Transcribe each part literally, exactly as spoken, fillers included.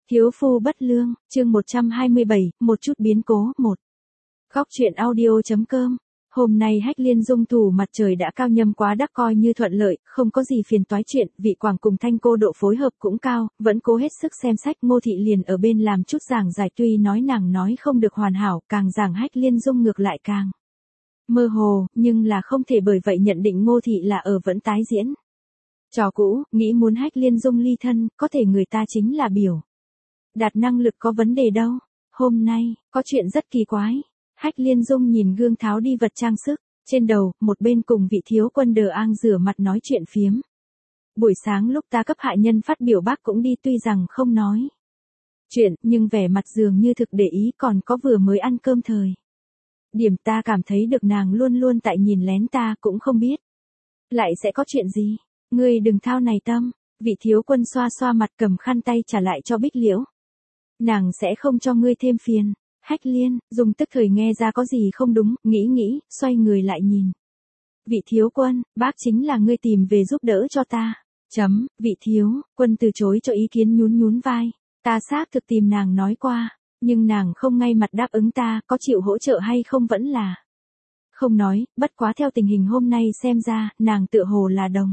Thiếu phu bất lương, chương một trăm hai mươi bảy, một chút biến cố, một. Góc truyện audio.com. Hôm nay Hách Liên Dung thủ mặt trời đã cao nhâm quá đắc coi như thuận lợi, không có gì phiền toái chuyện, vị Quảng cùng Thanh cô độ phối hợp cũng cao, vẫn cố hết sức xem sách. Ngô Thị liền ở bên làm chút giảng giải, tuy nói nàng nói không được hoàn hảo, càng giảng Hách Liên Dung ngược lại càng mơ hồ, nhưng là không thể bởi vậy nhận định Ngô Thị là ở vẫn tái diễn trò cũ, nghĩ muốn Hách Liên Dung ly thân, có thể người ta chính là biểu đạt năng lực có vấn đề đâu. Hôm nay, có chuyện rất kỳ quái. Hách Liên Dung nhìn gương tháo đi vật trang sức, trên đầu, một bên cùng vị thiếu quân đờ ang rửa mặt nói chuyện phiếm. Buổi sáng lúc ta cấp hạ nhân phát biểu bác cũng đi, tuy rằng không nói chuyện, nhưng vẻ mặt dường như thực để ý, còn có vừa mới ăn cơm thời điểm ta cảm thấy được nàng luôn luôn tại nhìn lén ta, cũng không biết lại sẽ có chuyện gì. Ngươi đừng thao này tâm. Vị thiếu quân xoa xoa mặt, cầm khăn tay trả lại cho Bích Liễu. Nàng sẽ không cho ngươi thêm phiền. Hách Liên Dung tức thời nghe ra có gì không đúng, nghĩ nghĩ, xoay người lại nhìn vị thiếu quân, bác chính là ngươi tìm về giúp đỡ cho ta. Chấm, vị thiếu quân từ chối cho ý kiến, nhún nhún vai. Ta xác thực tìm nàng nói qua, nhưng nàng không ngay mặt đáp ứng ta, có chịu hỗ trợ hay không vẫn là không nói, bất quá theo tình hình hôm nay xem ra, nàng tựa hồ là đồng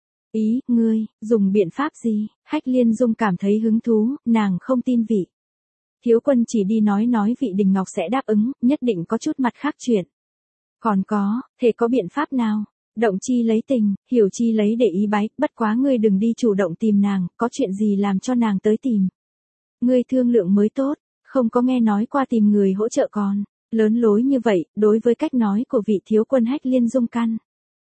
ý. Ngươi dùng biện pháp gì? Hách Liên Dung cảm thấy hứng thú, nàng không tin vị thiếu quân chỉ đi nói nói vị Đình Ngọc sẽ đáp ứng, nhất định có chút mặt khác chuyện. Còn có, thể có biện pháp nào? Động chi lấy tình, hiểu chi lấy để ý bái, bất quá ngươi đừng đi chủ động tìm nàng, có chuyện gì làm cho nàng tới tìm ngươi thương lượng mới tốt, không có nghe nói qua tìm người hỗ trợ còn lớn lối như vậy. Đối với cách nói của vị thiếu quân, Hách Liên Dung căn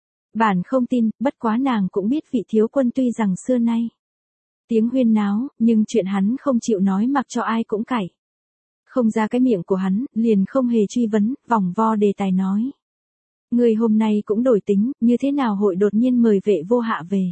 bản không tin, bất quá nàng cũng biết vị thiếu quân tuy rằng xưa nay tiếng huyên náo, nhưng chuyện hắn không chịu nói mặc cho ai cũng cãi không ra cái miệng của hắn, liền không hề truy vấn, vòng vo đề tài nói. Người hôm nay cũng đổi tính, như thế nào hội đột nhiên mời Vệ Vô Hạ về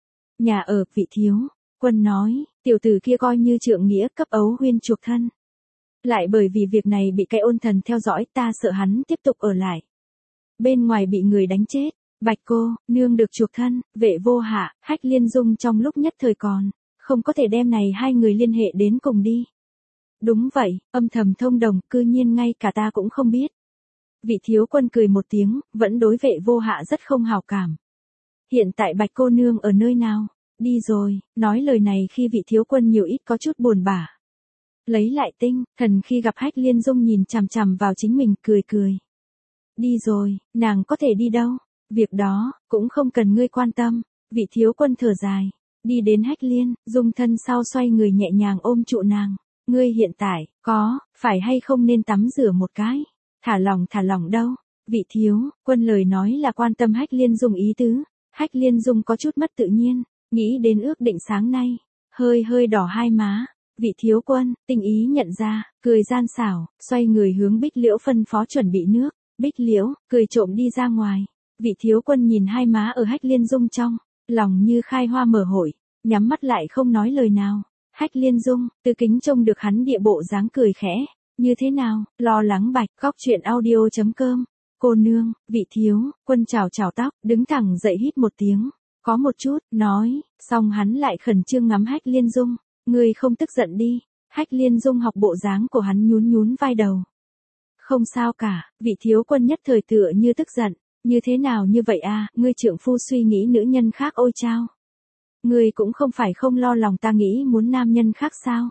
nhà ở? Vị thiếu quân nói, tiểu tử kia coi như trượng nghĩa cấp ấu huyên chuộc thân, lại bởi vì việc này bị cái ôn thần theo dõi, ta sợ hắn tiếp tục ở lại bên ngoài bị người đánh chết. Bạch cô nương được chuộc thân, Vệ Vô Hạ, Hách Liên Dung trong lúc nhất thời còn không có thể đem này hai người liên hệ đến cùng đi. Đúng vậy, âm thầm thông đồng, cư nhiên ngay cả ta cũng không biết. Vị thiếu quân cười một tiếng, vẫn đối Vệ Vô Hạ rất không hảo cảm. Hiện tại Bạch cô nương ở nơi nào? Đi rồi. Nói lời này khi vị thiếu quân nhiều ít có chút buồn bã. Lấy lại tinh thần khi gặp Hách Liên Dung nhìn chằm chằm vào chính mình, cười cười. Đi rồi, nàng có thể đi đâu? Việc đó cũng không cần ngươi quan tâm. Vị thiếu quân thở dài, đi đến Hách Liên Dung thân sau, xoay người nhẹ nhàng ôm trụ nàng. Ngươi hiện tại có phải hay không nên tắm rửa một cái, thả lỏng thả lỏng đâu? Vị thiếu quân lời nói là quan tâm Hách Liên Dung ý tứ. Hách Liên Dung có chút mất tự nhiên, nghĩ đến ước định sáng nay, hơi hơi đỏ hai má. Vị thiếu quân tinh ý nhận ra, cười gian xảo, xoay người hướng Bích Liễu phân phó chuẩn bị nước. Bích Liễu cười trộm đi ra ngoài. Vị thiếu quân nhìn hai má ở Hách Liên Dung trong lòng như khai hoa mở hội, nhắm mắt lại không nói lời nào. Hách Liên Dung từ kính trông được hắn địa bộ dáng cười khẽ. Như thế nào? Lo lắng Bạch. Góc truyện audio.com. Cô nương, vị thiếu quân chào chào tóc, đứng thẳng dậy hít một tiếng. Có một chút, nói, xong hắn lại khẩn trương ngắm Hách Liên Dung. Ngươi không tức giận đi. Hách Liên Dung học bộ dáng của hắn, nhún nhún vai đầu. Không sao cả. Vị thiếu quân nhất thời tựa như tức giận. Như thế nào như vậy a? Ngươi trượng phu suy nghĩ nữ nhân khác ôi chao. Ngươi cũng không phải không lo lòng ta nghĩ muốn nam nhân khác sao?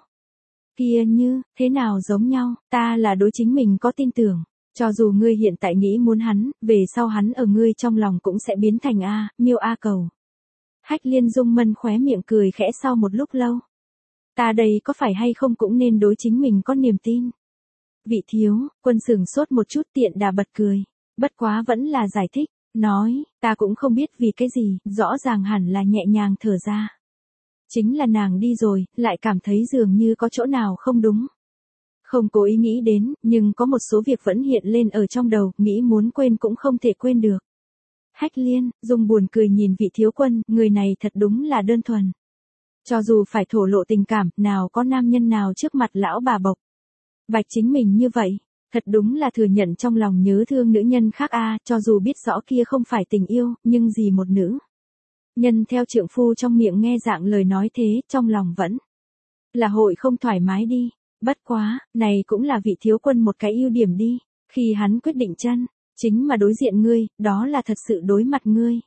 Kia như, thế nào giống nhau, ta là đối chính mình có tin tưởng. Cho dù ngươi hiện tại nghĩ muốn hắn, về sau hắn ở ngươi trong lòng cũng sẽ biến thành A, miêu A cầu. Hách Liên Dung mân khóe miệng cười khẽ sau một lúc lâu. Ta đây có phải hay không cũng nên đối chính mình có niềm tin. Vị thiếu quân sửng sốt một chút, tiện đà bật cười. Bất quá vẫn là giải thích, nói, ta cũng không biết vì cái gì, rõ ràng hẳn là nhẹ nhàng thở ra. Chính là nàng đi rồi, lại cảm thấy dường như có chỗ nào không đúng. Không cố ý nghĩ đến, nhưng có một số việc vẫn hiện lên ở trong đầu, nghĩ muốn quên cũng không thể quên được. Hách Liên Dung buồn cười nhìn vị thiếu quân, người này thật đúng là đơn thuần. Cho dù phải thổ lộ tình cảm, nào có nam nhân nào trước mặt lão bà bộc bạch chính mình như vậy. Thật đúng là thừa nhận trong lòng nhớ thương nữ nhân khác a, cho dù biết rõ kia không phải tình yêu, nhưng gì một nữ nhân theo trượng phu trong miệng nghe dạng lời nói thế, trong lòng vẫn là hội không thoải mái đi. Bất quá, này cũng là vị thiếu quân một cái ưu điểm đi. Khi hắn quyết định chân, chính mà đối diện ngươi, đó là thật sự đối mặt ngươi.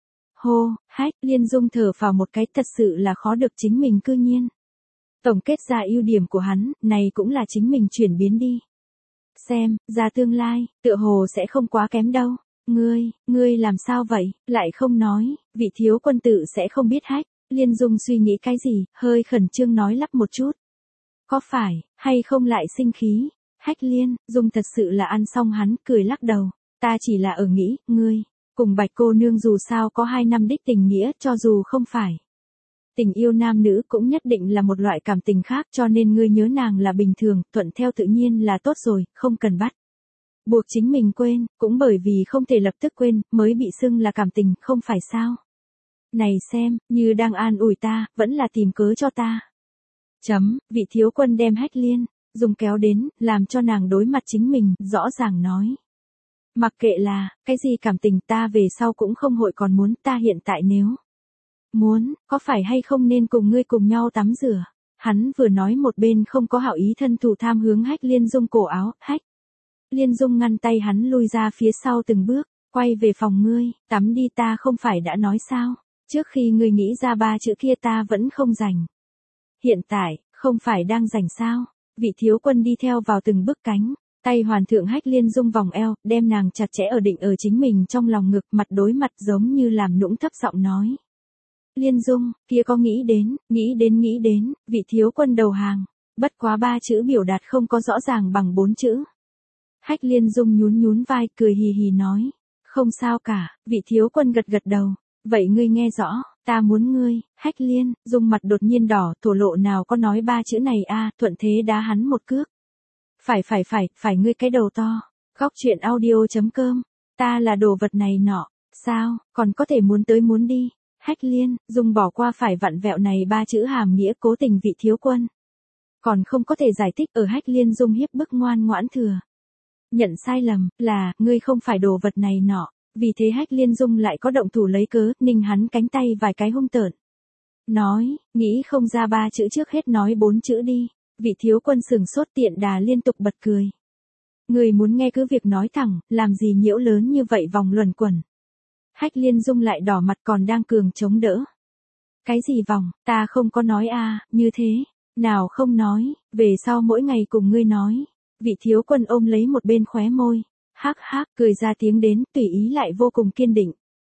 Hô, Hách Liên Dung thở vào một cái, thật sự là khó được chính mình cư nhiên. Tổng kết ra ưu điểm của hắn, này cũng là chính mình chuyển biến đi. Xem, ra tương lai, tựa hồ sẽ không quá kém đâu. Ngươi, ngươi làm sao vậy, lại không nói, vị thiếu quân tử sẽ không biết Hách Liên Dung suy nghĩ cái gì, hơi khẩn trương nói lắp một chút. Có phải, hay không lại sinh khí? Hách Liên Dung thật sự là ăn xong hắn, cười lắc đầu. Ta chỉ là ở nghĩ, ngươi, cùng Bạch cô nương dù sao có hai năm đích tình nghĩa, cho dù không phải. Tình yêu nam nữ cũng nhất định là một loại cảm tình khác, cho nên ngươi nhớ nàng là bình thường, thuận theo tự nhiên là tốt rồi, không cần bắt buộc chính mình quên, cũng bởi vì không thể lập tức quên, mới bị xưng là cảm tình, không phải sao? Này xem, như đang an ủi ta, vẫn là tìm cớ cho ta. Chấm, vị thiếu quân đem Hách Liên Dung kéo đến, làm cho nàng đối mặt chính mình, rõ ràng nói. Mặc kệ là, cái gì cảm tình ta về sau cũng không hội còn muốn, ta hiện tại nếu muốn, có phải hay không nên cùng ngươi cùng nhau tắm rửa. Hắn vừa nói một bên không có hảo ý thân thủ tham hướng Hách Liên Dung cổ áo, Hách Liên Dung ngăn tay hắn lui ra phía sau từng bước, quay về phòng ngươi, tắm đi, ta không phải đã nói sao, trước khi ngươi nghĩ ra ba chữ kia ta vẫn không rảnh. Hiện tại, không phải đang rảnh sao? Vị thiếu quân đi theo vào từng bước cánh, tay hoàn thượng Hách Liên Dung vòng eo, đem nàng chặt chẽ ở định ở chính mình trong lòng ngực, mặt đối mặt giống như làm nũng thấp giọng nói. Liên Dung, kia có nghĩ đến, nghĩ đến nghĩ đến, vị thiếu quân đầu hàng, bất quá ba chữ biểu đạt không có rõ ràng bằng bốn chữ. Hách Liên Dung nhún nhún vai, cười hì hì nói, không sao cả, vị thiếu quân gật gật đầu, vậy ngươi nghe rõ, ta muốn ngươi. Hách Liên Dung mặt đột nhiên đỏ, thổ lộ nào có nói ba chữ này a, thuận thế đá hắn một cước. Phải phải phải, phải ngươi cái đầu to. Góc truyện audio chấm com, ta là đồ vật này nọ, sao, còn có thể muốn tới muốn đi. Hách Liên Dung bỏ qua phải vặn vẹo này ba chữ hàm nghĩa cố tình vị thiếu quân. Còn không có thể giải thích ở Hách Liên Dung hiếp bức ngoan ngoãn thừa. Nhận sai lầm, là, ngươi không phải đồ vật này nọ, vì thế Hách Liên Dung lại có động thủ lấy cớ, ninh hắn cánh tay vài cái hung tợn. Nói, nghĩ không ra ba chữ trước hết nói bốn chữ đi, vị thiếu quân sừng sốt tiện đà liên tục bật cười. Người muốn nghe cứ việc nói thẳng, làm gì nhiễu lớn như vậy vòng luẩn quẩn. Hách Liên Dung lại đỏ mặt còn đang cường chống đỡ. Cái gì vòng, ta không có nói a, như thế, nào không nói, về sau mỗi ngày cùng ngươi nói. Vị thiếu quân ôm lấy một bên khóe môi, hắc hắc cười ra tiếng đến, tùy ý lại vô cùng kiên định.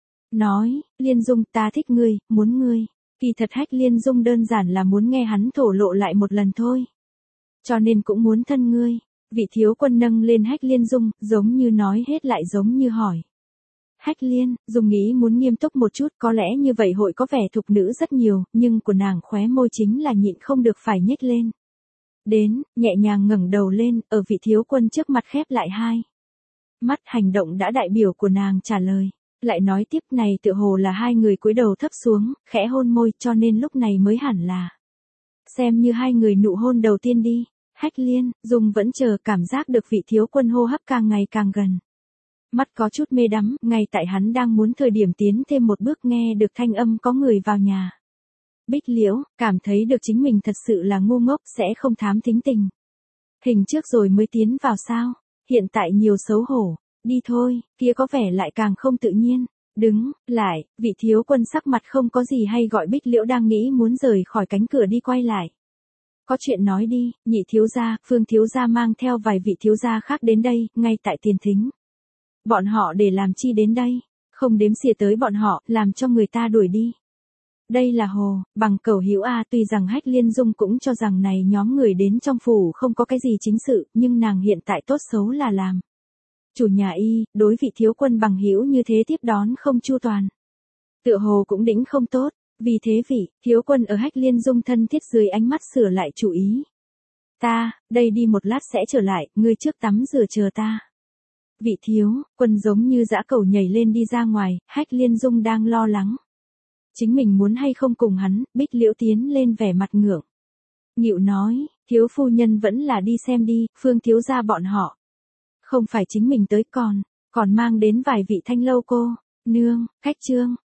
Nói, Liên Dung ta thích ngươi, muốn ngươi. Kỳ thật Hách Liên Dung đơn giản là muốn nghe hắn thổ lộ lại một lần thôi. Cho nên cũng muốn thân ngươi. Vị thiếu quân nâng lên Hách Liên Dung, giống như nói hết lại giống như hỏi. Hách Liên Dung nghĩ muốn nghiêm túc một chút, có lẽ như vậy hội có vẻ thục nữ rất nhiều, nhưng của nàng khóe môi chính là nhịn không được phải nhếch lên. Đến, nhẹ nhàng ngẩng đầu lên, ở vị thiếu quân trước mặt khép lại hai mắt, hành động đã đại biểu của nàng trả lời. Lại nói tiếp, này tựa hồ là hai người cúi đầu thấp xuống, khẽ hôn môi, cho nên lúc này mới hẳn là xem như hai người nụ hôn đầu tiên đi. Hách Liên Dung vẫn chờ, cảm giác được vị thiếu quân hô hấp càng ngày càng gần. Mắt có chút mê đắm, ngay tại hắn đang muốn thời điểm tiến thêm một bước nghe được thanh âm có người vào nhà. Bích Liễu, cảm thấy được chính mình thật sự là ngu ngốc, sẽ không thám thính tình. Hình trước rồi mới tiến vào sao, hiện tại nhiều xấu hổ, đi thôi, kia có vẻ lại càng không tự nhiên. Đứng lại, vị thiếu quân sắc mặt không có gì hay gọi Bích Liễu đang nghĩ muốn rời khỏi cánh cửa đi quay lại. Có chuyện nói đi, nhị thiếu gia, Phương thiếu gia mang theo vài vị thiếu gia khác đến đây, ngay tại tiền thính. Bọn họ để làm chi đến đây, không đếm xỉa tới bọn họ, làm cho người ta đuổi đi. Đây là hồ, bằng cẩu hữu a, tuy rằng Hách Liên Dung cũng cho rằng này nhóm người đến trong phủ không có cái gì chính sự, nhưng nàng hiện tại tốt xấu là làm chủ nhà y, đối vị thiếu quân bằng hữu như thế tiếp đón không chu toàn. Tựa hồ cũng đĩnh không tốt, vì thế vị thiếu quân ở Hách Liên Dung thân thiết dưới ánh mắt sửa lại chủ ý. Ta, đây đi một lát sẽ trở lại, ngươi trước tắm rửa chờ ta. Vị thiếu quân giống như dã cẩu nhảy lên đi ra ngoài, Hách Liên Dung đang lo lắng. Chính mình muốn hay không cùng hắn, Bích Liễu tiến lên vẻ mặt ngượng. Nghịu nói, thiếu phu nhân vẫn là đi xem đi, Phương thiếu gia bọn họ. Không phải chính mình tới còn, còn mang đến vài vị thanh lâu cô, nương, khách trương,